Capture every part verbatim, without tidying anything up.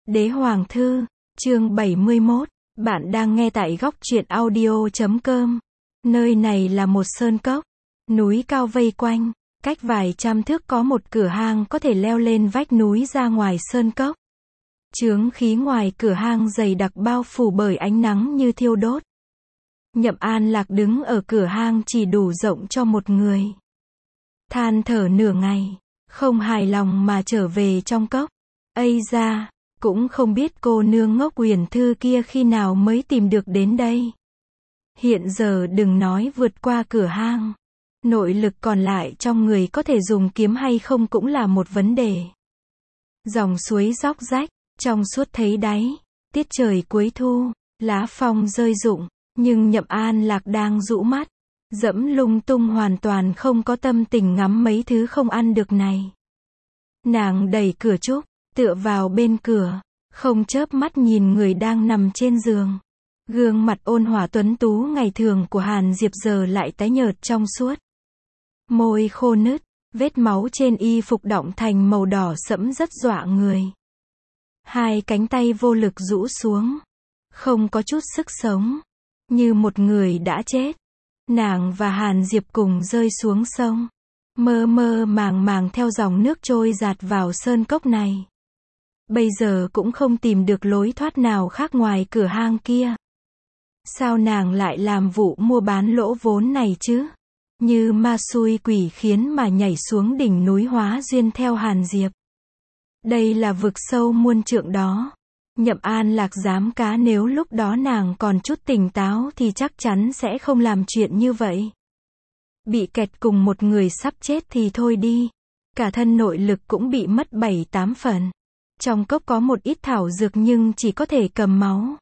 Đế Hoàng Thư, chương bảy mươi mốt, bạn đang nghe tại góc truyện audio chấm com. Nơi này là một sơn cốc, núi cao vây quanh, cách vài trăm thước có một cửa hang có thể leo lên vách núi ra ngoài sơn cốc. Chướng khí ngoài cửa hang dày đặc bao phủ bởi ánh nắng như thiêu đốt. Nhậm An Lạc đứng ở cửa hang chỉ đủ rộng cho một người. Than thở nửa ngày, không hài lòng mà trở về trong cốc. Ây da, cũng không biết cô nương ngốc Uyển Thư kia khi nào mới tìm được đến đây. Hiện giờ đừng nói vượt qua cửa hang, nội lực còn lại trong người có thể dùng kiếm hay không cũng là một vấn đề. Dòng suối róc rách, trong suốt thấy đáy, tiết trời cuối thu, lá phong rơi rụng, nhưng Nhậm An Lạc đang rũ mắt, dẫm lung tung hoàn toàn không có tâm tình ngắm mấy thứ không ăn được này. Nàng đẩy cửa trúc, tựa vào bên cửa, không chớp mắt nhìn người đang nằm trên giường. Gương mặt ôn hòa tuấn tú ngày thường của Hàn Diệp giờ lại tái nhợt trong suốt. Môi khô nứt, vết máu trên y phục đọng thành màu đỏ sẫm rất dọa người. Hai cánh tay vô lực rũ xuống, không có chút sức sống, như một người đã chết. Nàng và Hàn Diệp cùng rơi xuống sông, mơ mơ màng màng theo dòng nước trôi dạt vào sơn cốc này. Bây giờ cũng không tìm được lối thoát nào khác ngoài cửa hang kia. Sao nàng lại làm vụ mua bán lỗ vốn này chứ? Như ma xui quỷ khiến mà nhảy xuống đỉnh núi Hóa Duyên theo Hàn Diệp. Đây là vực sâu muôn trượng đó. Nhậm An Lạc dám cá nếu lúc đó nàng còn chút tỉnh táo thì chắc chắn sẽ không làm chuyện như vậy. Bị kẹt cùng một người sắp chết thì thôi đi, cả thân nội lực cũng bị mất bảy tám phần. Trong cốc có một ít thảo dược nhưng chỉ có thể cầm máu.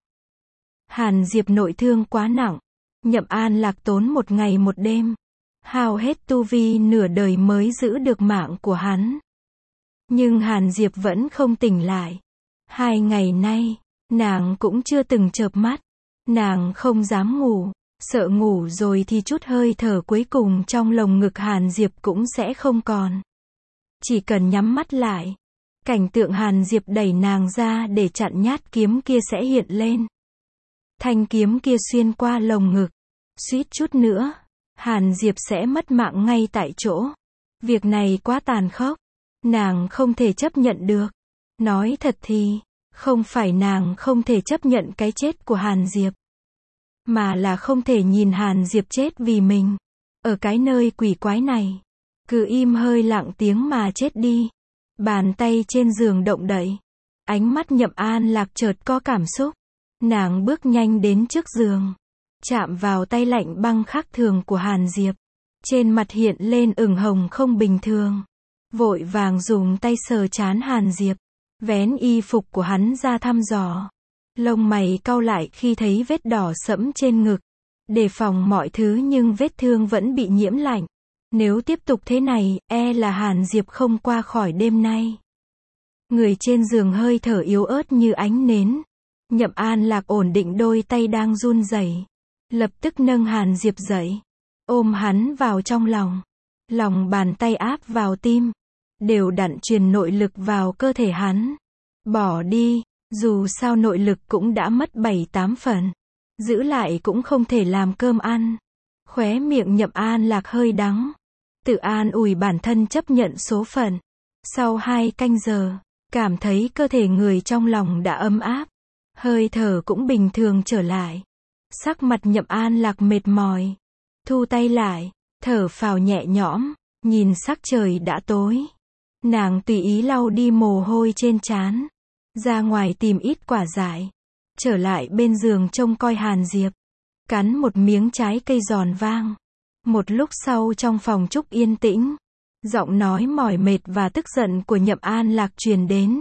Hàn Diệp nội thương quá nặng, Nhậm An Lạc tốn một ngày một đêm, hao hết tu vi nửa đời mới giữ được mạng của hắn. Nhưng Hàn Diệp vẫn không tỉnh lại. Hai ngày nay, nàng cũng chưa từng chợp mắt. Nàng không dám ngủ, sợ ngủ rồi thì chút hơi thở cuối cùng trong lồng ngực Hàn Diệp cũng sẽ không còn. Chỉ cần nhắm mắt lại, cảnh tượng Hàn Diệp đẩy nàng ra để chặn nhát kiếm kia sẽ hiện lên. Thanh kiếm kia xuyên qua lồng ngực, suýt chút nữa, Hàn Diệp sẽ mất mạng ngay tại chỗ. Việc này quá tàn khốc, nàng không thể chấp nhận được. Nói thật thì, không phải nàng không thể chấp nhận cái chết của Hàn Diệp, mà là không thể nhìn Hàn Diệp chết vì mình. Ở cái nơi quỷ quái này, cứ im hơi lặng tiếng mà chết đi. Bàn tay trên giường động đậy. Ánh mắt Nhậm An Lạc chợt có cảm xúc. Nàng bước nhanh đến trước giường, chạm vào tay lạnh băng khác thường của Hàn Diệp. Trên mặt hiện lên ửng hồng không bình thường. Vội vàng dùng tay sờ trán Hàn Diệp, vén y phục của hắn ra thăm dò. Lông mày cau lại khi thấy vết đỏ sẫm trên ngực. Đề phòng mọi thứ nhưng vết thương vẫn bị nhiễm lạnh. Nếu tiếp tục thế này, e là Hàn Diệp không qua khỏi đêm nay. Người trên giường hơi thở yếu ớt như ánh nến. Nhậm An Lạc ổn định đôi tay đang run rẩy, lập tức nâng Hàn Diệp dậy, ôm hắn vào trong lòng. Lòng bàn tay áp vào tim, đều đặn truyền nội lực vào cơ thể hắn. Bỏ đi, dù sao nội lực cũng đã mất bảy tám phần. Giữ lại cũng không thể làm cơm ăn. Khóe miệng Nhậm An Lạc hơi đắng. Tự an ủi bản thân chấp nhận số phận. Sau hai canh giờ, cảm thấy cơ thể người trong lòng đã ấm áp. Hơi thở cũng bình thường trở lại. Sắc mặt Nhậm An Lạc mệt mỏi. Thu tay lại, thở phào nhẹ nhõm, nhìn sắc trời đã tối. Nàng tùy ý lau đi mồ hôi trên trán. Ra ngoài tìm ít quả dại. Trở lại bên giường trông coi Hàn Diệp. Cắn một miếng trái cây giòn vang. Một lúc sau trong phòng trúc yên tĩnh, giọng nói mỏi mệt và tức giận của Nhậm An Lạc truyền đến.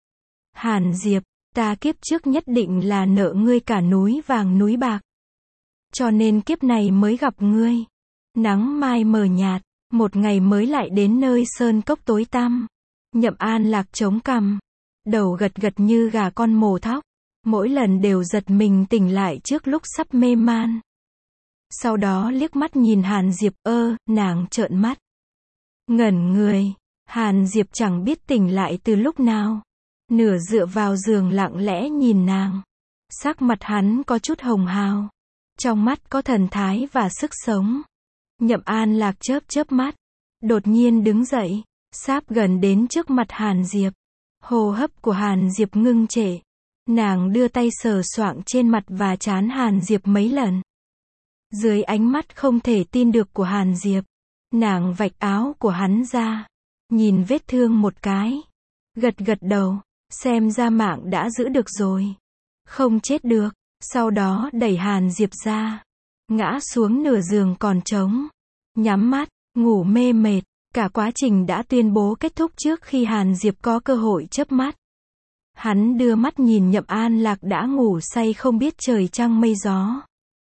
Hàn Diệp, ta kiếp trước nhất định là nợ ngươi cả núi vàng núi bạc. Cho nên kiếp này mới gặp ngươi. Nắng mai mờ nhạt, một ngày mới lại đến nơi sơn cốc tối tăm. Nhậm An Lạc chống cằm, đầu gật gật như gà con mổ thóc. Mỗi lần đều giật mình tỉnh lại trước lúc sắp mê man. Sau đó liếc mắt nhìn Hàn Diệp, ơ, nàng trợn mắt. Ngẩn người, Hàn Diệp chẳng biết tỉnh lại từ lúc nào. nửa dựa vào giường lặng lẽ nhìn nàng. Sắc mặt hắn có chút hồng hào, trong mắt có thần thái và sức sống. Nhậm An Lạc chớp chớp mắt, đột nhiên đứng dậy, sáp gần đến trước mặt Hàn Diệp. Hô hấp của Hàn Diệp ngưng trệ. Nàng đưa tay sờ soạng trên mặt và trán Hàn Diệp mấy lần. Dưới ánh mắt không thể tin được của Hàn Diệp, nàng vạch áo của hắn ra, nhìn vết thương một cái, gật gật đầu, xem ra mạng đã giữ được rồi, không chết được. Sau đó đẩy Hàn Diệp ra, ngã xuống nửa giường còn trống, nhắm mắt, ngủ mê mệt. Cả quá trình đã tuyên bố kết thúc trước khi Hàn Diệp có cơ hội chớp mắt. Hắn đưa mắt nhìn Nhậm An Lạc đã ngủ say không biết trời trăng mây gió.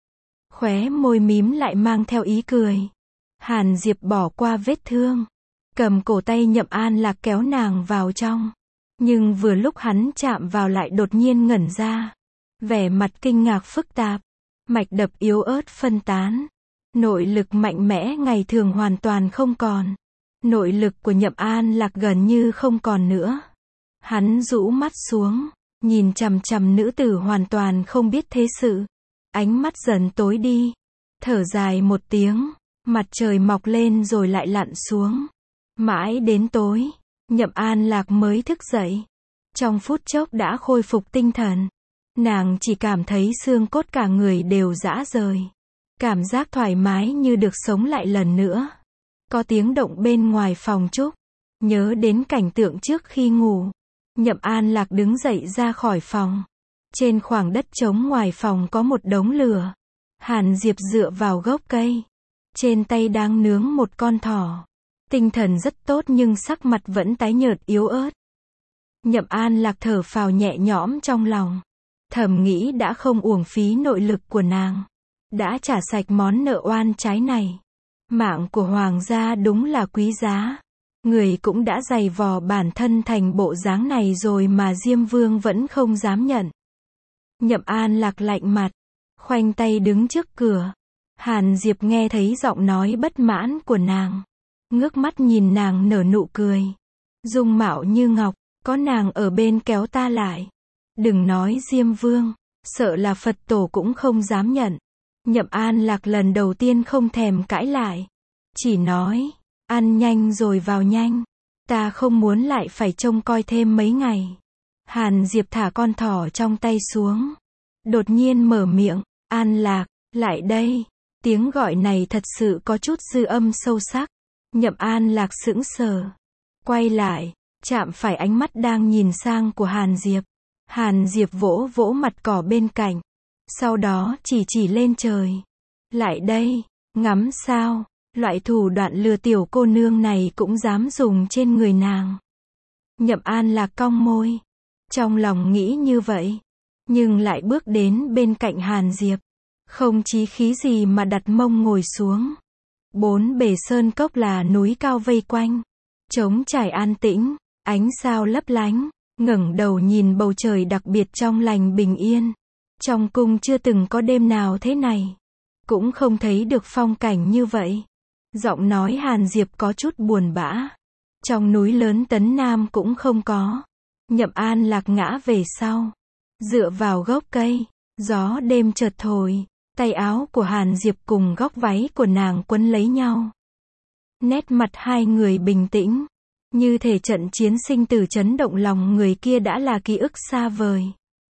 Khóe môi mím lại mang theo ý cười. Hàn Diệp bỏ qua vết thương, cầm cổ tay Nhậm An Lạc kéo nàng vào trong. Nhưng vừa lúc hắn chạm vào lại đột nhiên ngẩn ra. Vẻ mặt kinh ngạc phức tạp, mạch đập yếu ớt phân tán. Nội lực mạnh mẽ ngày thường hoàn toàn không còn. Nội lực của Nhậm An Lạc gần như không còn nữa. Hắn rũ mắt xuống, nhìn chằm chằm nữ tử hoàn toàn không biết thế sự. Ánh mắt dần tối đi, thở dài một tiếng, mặt trời mọc lên rồi lại lặn xuống. Mãi đến tối, Nhậm An Lạc mới thức dậy. Trong phút chốc đã khôi phục tinh thần. Nàng chỉ cảm thấy xương cốt cả người đều rã rời. Cảm giác thoải mái như được sống lại lần nữa. Có tiếng động bên ngoài phòng Trúc. Nhớ đến cảnh tượng trước khi ngủ. Nhậm An Lạc đứng dậy ra khỏi phòng. Trên khoảng đất trống ngoài phòng có một đống lửa. Hàn Diệp dựa vào gốc cây. Trên tay đang nướng một con thỏ. Tinh thần rất tốt nhưng sắc mặt vẫn tái nhợt yếu ớt. Nhậm An Lạc thở phào nhẹ nhõm trong lòng. Thầm nghĩ đã không uổng phí nội lực của nàng. Đã trả sạch món nợ oan trái này. Mạng của hoàng gia đúng là quý giá. Người cũng đã dày vò bản thân thành bộ dáng này rồi mà Diêm Vương vẫn không dám nhận. Nhậm An Lạc lạnh mặt, khoanh tay đứng trước cửa. Hàn Diệp nghe thấy giọng nói bất mãn của nàng. Ngước mắt nhìn nàng nở nụ cười. Dung mạo như ngọc, có nàng ở bên kéo ta lại. Đừng nói Diêm Vương, sợ là Phật tổ cũng không dám nhận. Nhậm An Lạc lần đầu tiên không thèm cãi lại. Chỉ nói, ăn nhanh rồi vào nhanh. Ta không muốn lại phải trông coi thêm mấy ngày. Hàn Diệp thả con thỏ trong tay xuống. Đột nhiên mở miệng, An Lạc, lại đây. Tiếng gọi này thật sự có chút dư âm sâu sắc. Nhậm An Lạc sững sờ. Quay lại, chạm phải ánh mắt đang nhìn sang của Hàn Diệp. Hàn Diệp vỗ vỗ mặt cỏ bên cạnh. Sau đó chỉ chỉ lên trời. Lại đây, ngắm sao. Loại thủ đoạn lừa tiểu cô nương này cũng dám dùng trên người nàng. Nhậm An Lạc cong môi. Trong lòng nghĩ như vậy. Nhưng lại bước đến bên cạnh Hàn Diệp. Không chí khí gì mà đặt mông ngồi xuống. Bốn bề sơn cốc là núi cao vây quanh. Trống trải an tĩnh, ánh sao lấp lánh. Ngẩng đầu nhìn bầu trời đặc biệt trong lành bình yên. Trong cung chưa từng có đêm nào thế này. Cũng không thấy được phong cảnh như vậy. Giọng nói Hàn Diệp có chút buồn bã. Trong núi lớn Tấn Nam cũng không có. Nhậm An Lạc ngã về sau. Dựa vào gốc cây. Gió đêm chợt thổi. Tay áo của Hàn Diệp cùng góc váy của nàng quấn lấy nhau. Nét mặt hai người bình tĩnh. Như thể trận chiến sinh tử chấn động lòng người kia đã là ký ức xa vời.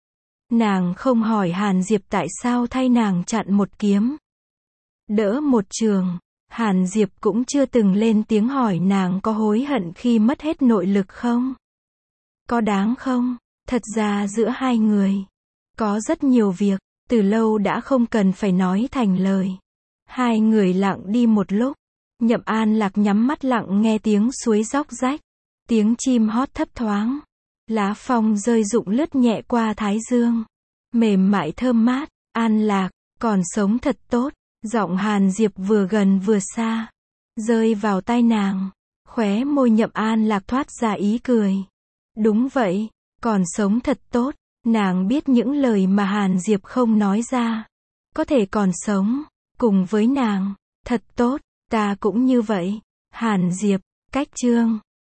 Nàng không hỏi Hàn Diệp tại sao thay nàng chặn một kiếm. Đỡ một trường. Hàn Diệp cũng chưa từng lên tiếng hỏi nàng có hối hận khi mất hết nội lực không? Có đáng không? Thật ra giữa hai người có rất nhiều việc, từ lâu đã không cần phải nói thành lời. Hai người lặng đi một lúc. Nhậm An Lạc nhắm mắt lặng nghe tiếng suối róc rách. Tiếng chim hót thấp thoáng. Lá phong rơi rụng lướt nhẹ qua thái dương. Mềm mại thơm mát. An Lạc, còn sống thật tốt. Giọng Hàn Diệp vừa gần vừa xa. Rơi vào tai nàng. Khóe môi Nhậm An Lạc thoát ra ý cười. Đúng vậy, còn sống thật tốt. Nàng biết những lời mà Hàn Diệp không nói ra. Có thể còn sống. Cùng với nàng. Thật tốt, ta cũng như vậy. Hàn Diệp, cách chương.